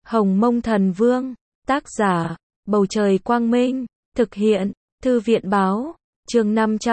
Hồng Mông Thần Vương, tác giả, Bầu Trời Quang Minh, thực hiện, Thư viện Báo, chương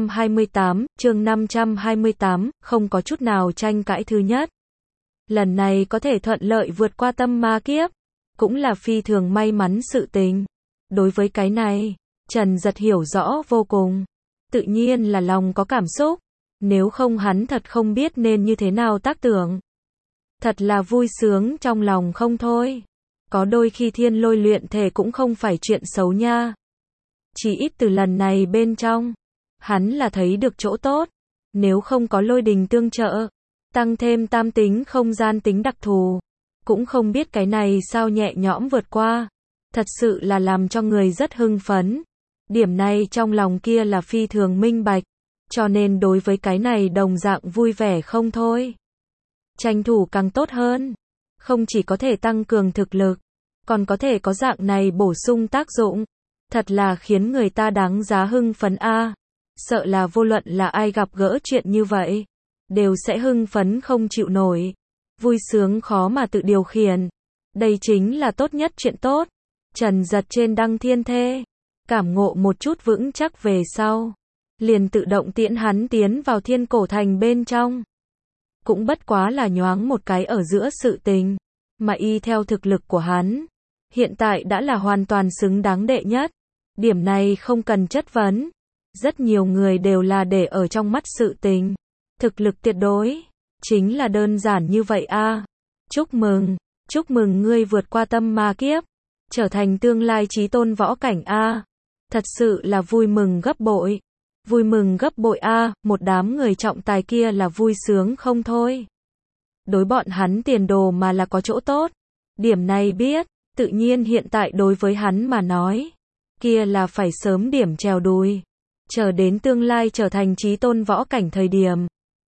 528, không có chút nào tranh cãi. Thứ nhất, lần này có thể thuận lợi vượt qua tâm ma kiếp, cũng là phi thường may mắn sự tình. Đối với cái này, Trần Giật hiểu rõ vô cùng, tự nhiên là lòng có cảm xúc, nếu không hắn thật không biết nên như thế nào tác tưởng. Thật là vui sướng trong lòng không thôi. Có đôi khi thiên lôi luyện thể cũng không phải chuyện xấu nha. Chỉ ít từ lần này bên trong, hắn là thấy được chỗ tốt. Nếu không có lôi đình tương trợ, tăng thêm tam tính không gian tính đặc thù, cũng không biết cái này sao nhẹ nhõm vượt qua. Thật sự là làm cho người rất hưng phấn. Điểm này trong lòng kia là phi thường minh bạch, cho nên đối với cái này đồng dạng vui vẻ không thôi. Tranh thủ càng tốt hơn, không chỉ có thể tăng cường thực lực, còn có thể có dạng này bổ sung tác dụng, thật là khiến người ta đáng giá hưng phấn a. Sợ là vô luận là ai gặp gỡ chuyện như vậy, đều sẽ hưng phấn không chịu nổi, vui sướng khó mà tự điều khiển. Đây chính là tốt nhất chuyện tốt. Trần Giật trên Đăng Thiên Thê, cảm ngộ một chút vững chắc về sau, liền tự động tiễn hắn tiến vào Thiên Cổ Thành bên trong. Cũng bất quá là nhoáng một cái ở giữa sự tình, mà y theo thực lực của hắn, hiện tại đã là hoàn toàn xứng đáng đệ nhất. Điểm này không cần chất vấn. Rất nhiều người đều là để ở trong mắt sự tình. Thực lực tuyệt đối, chính là đơn giản như vậy a. Chúc mừng ngươi vượt qua tâm ma kiếp, trở thành tương lai chí tôn võ cảnh a. Thật sự là vui mừng gấp bội. Vui mừng gấp bội a, một đám người trọng tài kia là vui sướng không thôi. Đối bọn hắn tiền đồ mà là có chỗ tốt. Điểm này biết, tự nhiên hiện tại đối với hắn mà nói, kia là phải sớm điểm trèo đùi. Chờ đến tương lai trở thành chí tôn võ cảnh thời điểm,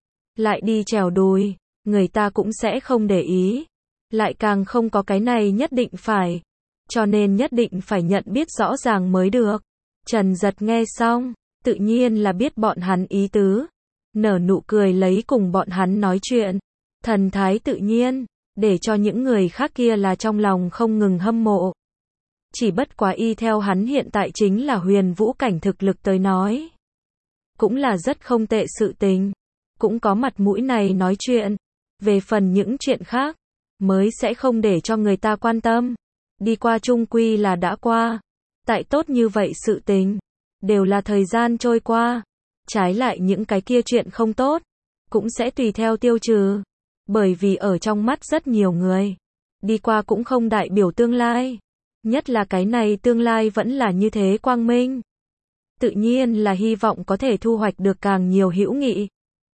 lại đi trèo đùi, người ta cũng sẽ không để ý. Lại càng không có cái này nhất định phải. Cho nên nhất định phải nhận biết rõ ràng mới được. Trần Giật nghe xong, tự nhiên là biết bọn hắn ý tứ. Nở nụ cười lấy cùng bọn hắn nói chuyện. Thần thái tự nhiên, để cho những người khác kia là trong lòng không ngừng hâm mộ. Chỉ bất quá y theo hắn hiện tại chính là huyền vũ cảnh thực lực tới nói, cũng là rất không tệ sự tình. Cũng có mặt mũi này nói chuyện. Về phần những chuyện khác, mới sẽ không để cho người ta quan tâm. Đi qua chung quy là đã qua. Tại tốt như vậy sự tình, đều là thời gian trôi qua. Trái lại những cái kia chuyện không tốt, cũng sẽ tùy theo tiêu trừ. Bởi vì ở trong mắt rất nhiều người, đi qua cũng không đại biểu tương lai. Nhất là cái này tương lai vẫn là như thế quang minh. Tự nhiên là hy vọng có thể thu hoạch được càng nhiều hữu nghị,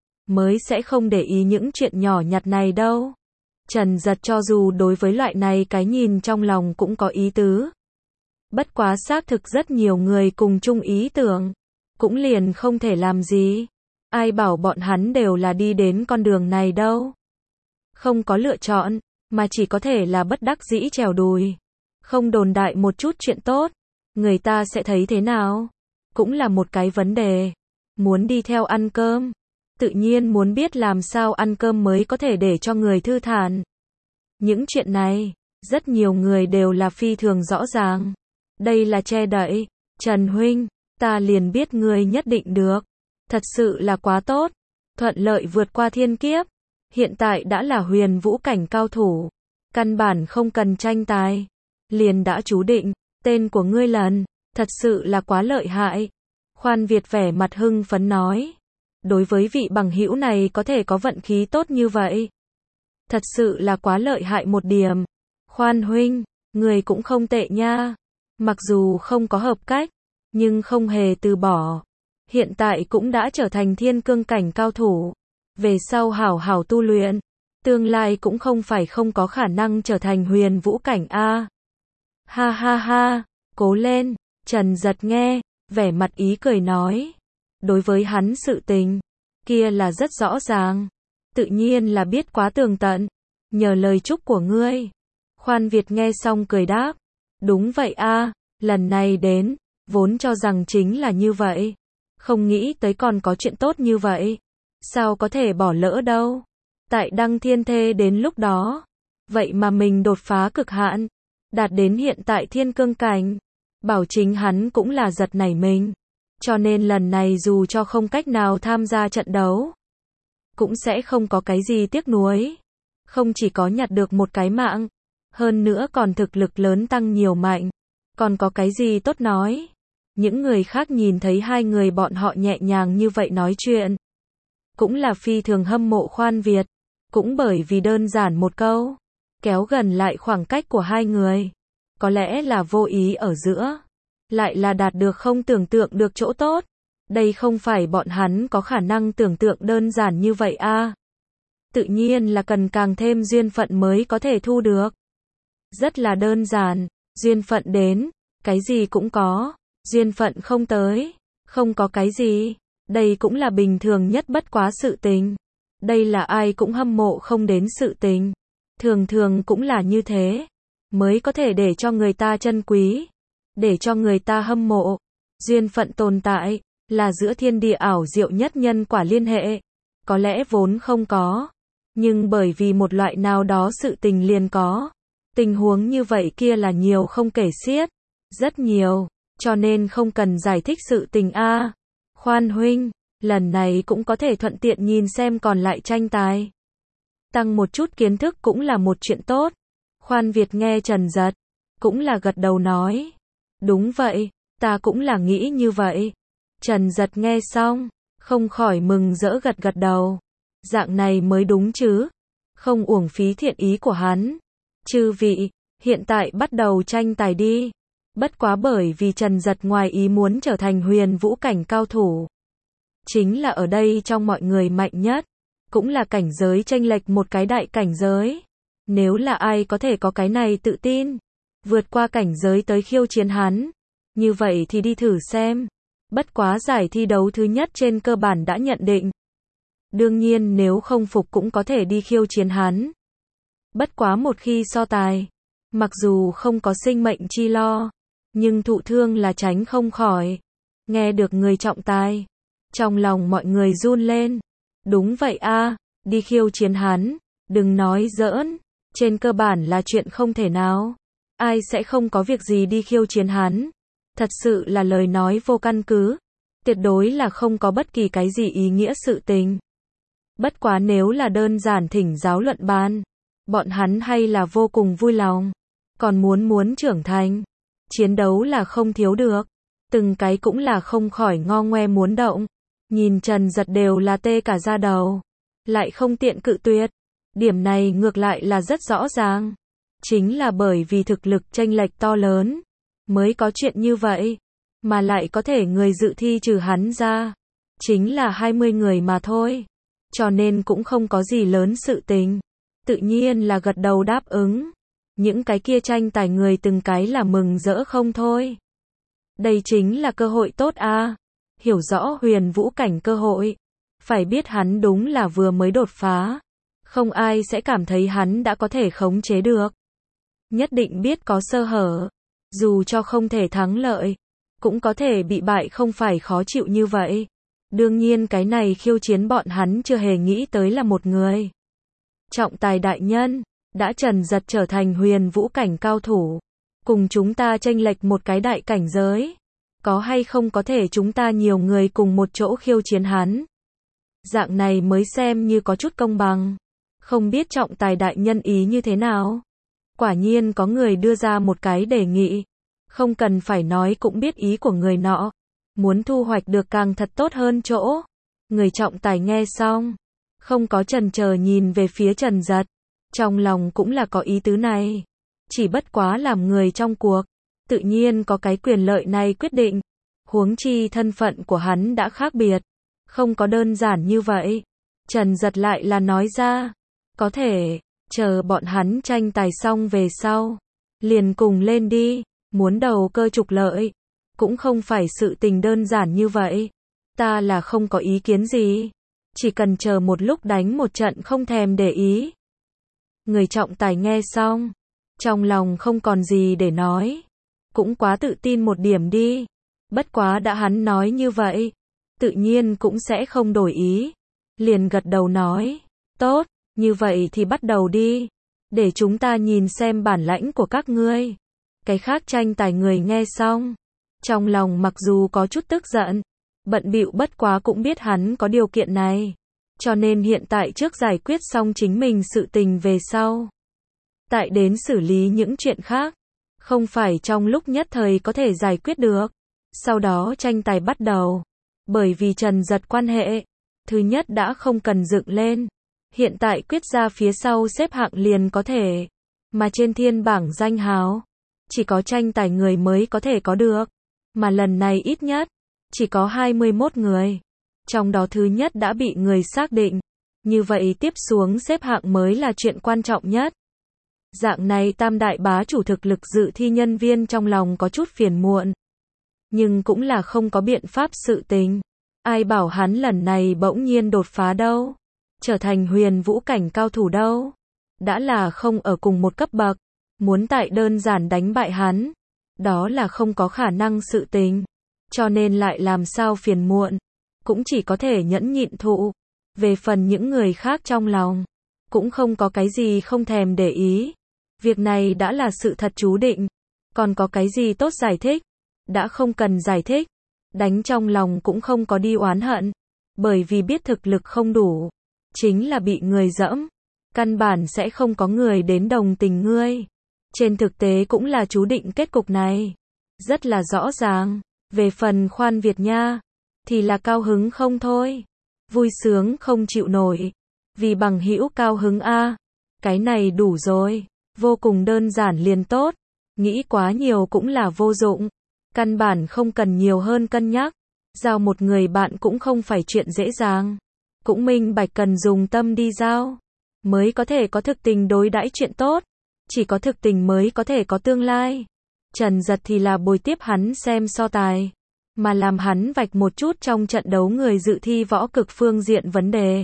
mới sẽ không để ý những chuyện nhỏ nhặt này đâu. Trần Giật cho dù đối với loại này cái nhìn trong lòng cũng có ý tứ. Bất quá xác thực rất nhiều người cùng chung ý tưởng, cũng liền không thể làm gì. Ai bảo bọn hắn đều là đi đến con đường này đâu. Không có lựa chọn, mà chỉ có thể là bất đắc dĩ trèo đùi. Không đồn đại một chút chuyện tốt, người ta sẽ thấy thế nào? Cũng là một cái vấn đề. Muốn đi theo ăn cơm, tự nhiên muốn biết làm sao ăn cơm mới có thể để cho người thư thản. Những chuyện này, rất nhiều người đều là phi thường rõ ràng. Đây là che đậy. Trần huynh, ta liền biết ngươi nhất định được. Thật sự là quá tốt. Thuận lợi vượt qua thiên kiếp. Hiện tại đã là huyền vũ cảnh cao thủ. Căn bản không cần tranh tài. Liền đã chú định, tên của ngươi lần, thật sự là quá lợi hại. Khoan Việt vẻ mặt hưng phấn nói. Đối với vị bằng hữu này có thể có vận khí tốt như vậy, thật sự là quá lợi hại một điểm. Khoan huynh, người cũng không tệ nha. Mặc dù không có hợp cách, nhưng không hề từ bỏ. Hiện tại cũng đã trở thành thiên cương cảnh cao thủ. Về sau hảo hảo tu luyện, tương lai cũng không phải không có khả năng trở thành huyền vũ cảnh a. Ha ha ha, cố lên. Trần Giật nghe, vẻ mặt ý cười nói. Đối với hắn sự tình, kia là rất rõ ràng. Tự nhiên là biết quá tường tận. Nhờ lời chúc của ngươi. Khoan Việt nghe xong cười đáp. Đúng vậy a, lần này đến, vốn cho rằng chính là như vậy. Không nghĩ tới còn có chuyện tốt như vậy. Sao có thể bỏ lỡ đâu. Tại Đăng Thiên Thê đến lúc đó, Vậy mà mình đột phá cực hạn, đạt đến hiện tại thiên cương cảnh. Bảo chính hắn cũng là giật nảy mình. Cho nên lần này dù cho không cách nào tham gia trận đấu, cũng sẽ không có cái gì tiếc nuối. Không chỉ có nhặt được một cái mạng, hơn nữa còn thực lực lớn tăng nhiều mạnh. Còn có cái gì tốt nói. Những người khác nhìn thấy hai người bọn họ nhẹ nhàng như vậy nói chuyện, cũng là phi thường hâm mộ Khoan Việt. Cũng bởi vì đơn giản một câu, kéo gần lại khoảng cách của hai người. Có lẽ là vô ý ở giữa, lại là đạt được không tưởng tượng được chỗ tốt. Đây không phải bọn hắn có khả năng tưởng tượng đơn giản như vậy a. Tự nhiên là cần càng thêm duyên phận mới có thể thu được. Rất là đơn giản, duyên phận đến, cái gì cũng có, duyên phận không tới, không có cái gì. Đây cũng là bình thường nhất bất quá sự tình. Đây là ai cũng hâm mộ không đến sự tình. Thường thường cũng là như thế, mới có thể để cho người ta trân quý, để cho người ta hâm mộ. Duyên phận tồn tại, là giữa thiên địa ảo diệu nhất nhân quả liên hệ. Có lẽ vốn không có, nhưng bởi vì một loại nào đó sự tình liền có. Tình huống như vậy kia là nhiều không kể xiết, rất nhiều, cho nên không cần giải thích sự tình a. Khoan huynh, lần này cũng có thể thuận tiện nhìn xem còn lại tranh tài. Tăng một chút kiến thức cũng là một chuyện tốt. Khoan Việt nghe Trần Giật, cũng là gật đầu nói. Đúng vậy, ta cũng là nghĩ như vậy. Trần Giật nghe xong, không khỏi mừng rỡ gật gật đầu. Dạng này mới đúng chứ, không uổng phí thiện ý của hắn. Chư vị, hiện tại bắt đầu tranh tài đi. Bất quá bởi vì Trần Giật ngoài ý muốn trở thành huyền vũ cảnh cao thủ. Chính là ở đây trong mọi người mạnh nhất, cũng là cảnh giới chênh lệch một cái đại cảnh giới. Nếu là ai có thể có cái này tự tin, vượt qua cảnh giới tới khiêu chiến hắn, như vậy thì đi thử xem. Bất quá giải thi đấu thứ nhất trên cơ bản đã nhận định. Đương nhiên nếu không phục cũng có thể đi khiêu chiến hắn. Bất quá một khi so tài, mặc dù không có sinh mệnh chi lo, nhưng thụ thương là tránh không khỏi. Nghe được người trọng tài, trong lòng mọi người run lên. Đúng vậy a, đi khiêu chiến hắn, đừng nói giỡn, trên cơ bản là chuyện không thể nào. Ai sẽ không có việc gì đi khiêu chiến hắn? Thật sự là lời nói vô căn cứ, tuyệt đối là không có bất kỳ cái gì ý nghĩa sự tình. Bất quá nếu là đơn giản thỉnh giáo luận bàn, bọn hắn hay là vô cùng vui lòng. Còn muốn trưởng thành, chiến đấu là không thiếu được. Từng cái cũng là không khỏi ngo ngoe muốn động. Nhìn Trần Giật đều là tê cả da đầu, lại không tiện cự tuyệt. Điểm này ngược lại là rất rõ ràng. Chính là bởi vì thực lực chênh lệch to lớn, mới có chuyện như vậy. Mà lại có thể người dự thi trừ hắn ra, chính là 20 người mà thôi. Cho nên cũng không có gì lớn sự tình. Tự nhiên là gật đầu đáp ứng. Những cái kia tranh tài người từng cái là mừng rỡ không thôi. Đây chính là cơ hội tốt a. Hiểu rõ huyền vũ cảnh cơ hội. Phải biết hắn đúng là vừa mới đột phá. Không ai sẽ cảm thấy hắn đã có thể khống chế được. Nhất định biết có sơ hở. Dù cho không thể thắng lợi, cũng có thể bị bại không phải khó chịu như vậy. Đương nhiên cái này khiêu chiến bọn hắn chưa hề nghĩ tới là một người. Trọng tài đại nhân, đã Trần Giật trở thành huyền vũ cảnh cao thủ. Cùng chúng ta chênh lệch một cái đại cảnh giới. Có hay không có thể chúng ta nhiều người cùng một chỗ khiêu chiến hắn. Dạng này mới xem như có chút công bằng. Không biết trọng tài đại nhân ý như thế nào. Quả nhiên có người đưa ra một cái đề nghị. Không cần phải nói cũng biết ý của người nọ. Muốn thu hoạch được càng thật tốt hơn chỗ. Người trọng tài nghe xong, không có chần chờ nhìn về phía Trần Giật. Trong lòng cũng là có ý tứ này. Chỉ bất quá làm người trong cuộc, tự nhiên có cái quyền lợi này quyết định. Huống chi thân phận của hắn đã khác biệt. Không có đơn giản như vậy. Trần Giật lại là nói ra. Có thể, chờ bọn hắn tranh tài xong về sau. Liền cùng lên đi. Muốn đầu cơ trục lợi. Cũng không phải sự tình đơn giản như vậy. Ta là không có ý kiến gì. Chỉ cần chờ một lúc đánh một trận không thèm để ý. Người trọng tài nghe xong. Trong lòng không còn gì để nói. Cũng quá tự tin một điểm đi. Bất quá đã hắn nói như vậy. Tự nhiên cũng sẽ không đổi ý. Liền gật đầu nói. Tốt, như vậy thì bắt đầu đi. để chúng ta nhìn xem bản lãnh của các ngươi. Cái khác tranh tài người nghe xong, trong lòng mặc dù có chút tức giận, bận bịu bất quá cũng biết hắn có điều kiện này, cho nên hiện tại trước giải quyết xong chính mình sự tình về sau, tại đến xử lý những chuyện khác, không phải trong lúc nhất thời có thể giải quyết được. Sau đó tranh tài bắt đầu, bởi vì Trần Giật quan hệ, thứ nhất đã không cần dựng lên, hiện tại quyết ra phía sau xếp hạng liền có thể, mà trên thiên bảng danh hào, chỉ có tranh tài người mới có thể có được, mà lần này ít nhất, chỉ có 21 người, trong đó thứ nhất đã bị người xác định, như vậy tiếp xuống xếp hạng mới là chuyện quan trọng nhất. Dạng này tam đại bá chủ thực lực dự thi nhân viên trong lòng có chút phiền muộn, nhưng cũng là không có biện pháp sự tình. Ai bảo hắn lần này bỗng nhiên đột phá đâu, trở thành huyền vũ cảnh cao thủ đâu, đã là không ở cùng một cấp bậc, muốn tại đơn giản đánh bại hắn, đó là không có khả năng sự tình, cho nên lại làm sao phiền muộn, cũng chỉ có thể nhẫn nhịn thụ. Về phần những người khác trong lòng, cũng không có cái gì không thèm để ý, việc này đã là sự thật chú định, còn có cái gì tốt giải thích, đã không cần giải thích, đánh trong lòng cũng không có đi oán hận, bởi vì biết thực lực không đủ, chính là bị người dẫm, căn bản sẽ không có người đến đồng tình ngươi. Trên thực tế cũng là chú định kết cục này, rất là rõ ràng. Về phần Khoan Việt Nha, thì là cao hứng không thôi, vui sướng không chịu nổi, vì bằng hữu cao hứng a, cái này đủ rồi, vô cùng đơn giản liền tốt, nghĩ quá nhiều cũng là vô dụng, căn bản không cần nhiều hơn cân nhắc, giao một người bạn cũng không phải chuyện dễ dàng, cũng minh bạch cần dùng tâm đi giao, mới có thể có thực tình đối đãi chuyện tốt, chỉ có thực tình mới có thể có tương lai. Trần Giật thì là bồi tiếp hắn xem so tài, mà làm hắn vạch một chút trong trận đấu người dự thi võ cực phương diện vấn đề.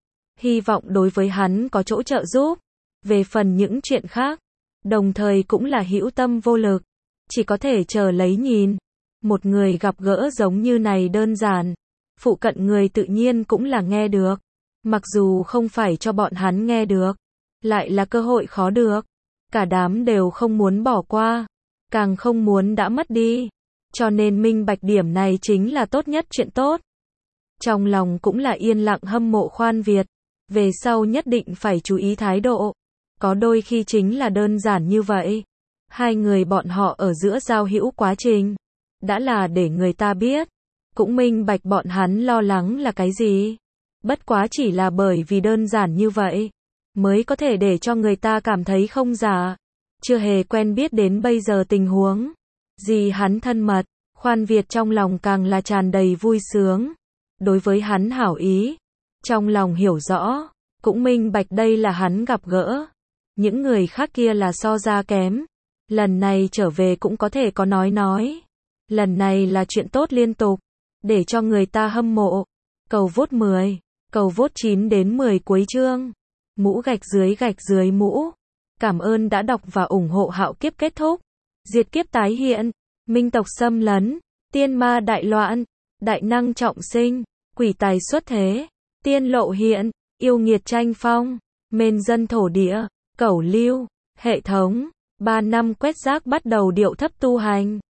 Hy vọng đối với hắn có chỗ trợ giúp. Về phần những chuyện khác, đồng thời cũng là hữu tâm vô lực, chỉ có thể chờ lấy nhìn. Một người gặp gỡ giống như này đơn giản, phụ cận người tự nhiên cũng là nghe được, mặc dù không phải cho bọn hắn nghe được, lại là cơ hội khó được, cả đám đều không muốn bỏ qua, càng không muốn đã mất đi, cho nên minh bạch điểm này chính là tốt nhất chuyện tốt. Trong lòng cũng là yên lặng hâm mộ Khoan Việt, về sau nhất định phải chú ý thái độ, có đôi khi chính là đơn giản như vậy. Hai người bọn họ ở giữa giao hữu quá trình, đã là để người ta biết, cũng minh bạch bọn hắn lo lắng là cái gì. Bất quá chỉ là bởi vì đơn giản như vậy, mới có thể để cho người ta cảm thấy không giả. Chưa hề quen biết đến bây giờ tình huống gì hắn thân mật, Khoan Việt trong lòng càng là tràn đầy vui sướng. Đối với hắn hảo ý, trong lòng hiểu rõ, cũng minh bạch đây là hắn gặp gỡ. Những người khác kia là so ra kém, lần này trở về cũng có thể có nói. Lần này là chuyện tốt liên tục, để cho người ta hâm mộ. Cầu vote 10, cầu vote 9 đến 10 cuối chương. Mũ gạch dưới mũ. Cảm ơn đã đọc và ủng hộ Hạo Kiếp kết thúc. Diệt kiếp tái hiện, minh tộc xâm lấn, tiên ma đại loạn, đại năng trọng sinh, quỷ tài xuất thế, tiên lộ hiện, yêu nghiệt tranh phong, mên dân thổ địa, cẩu lưu, hệ thống, 3 năm quét rác bắt đầu điệu thấp tu hành.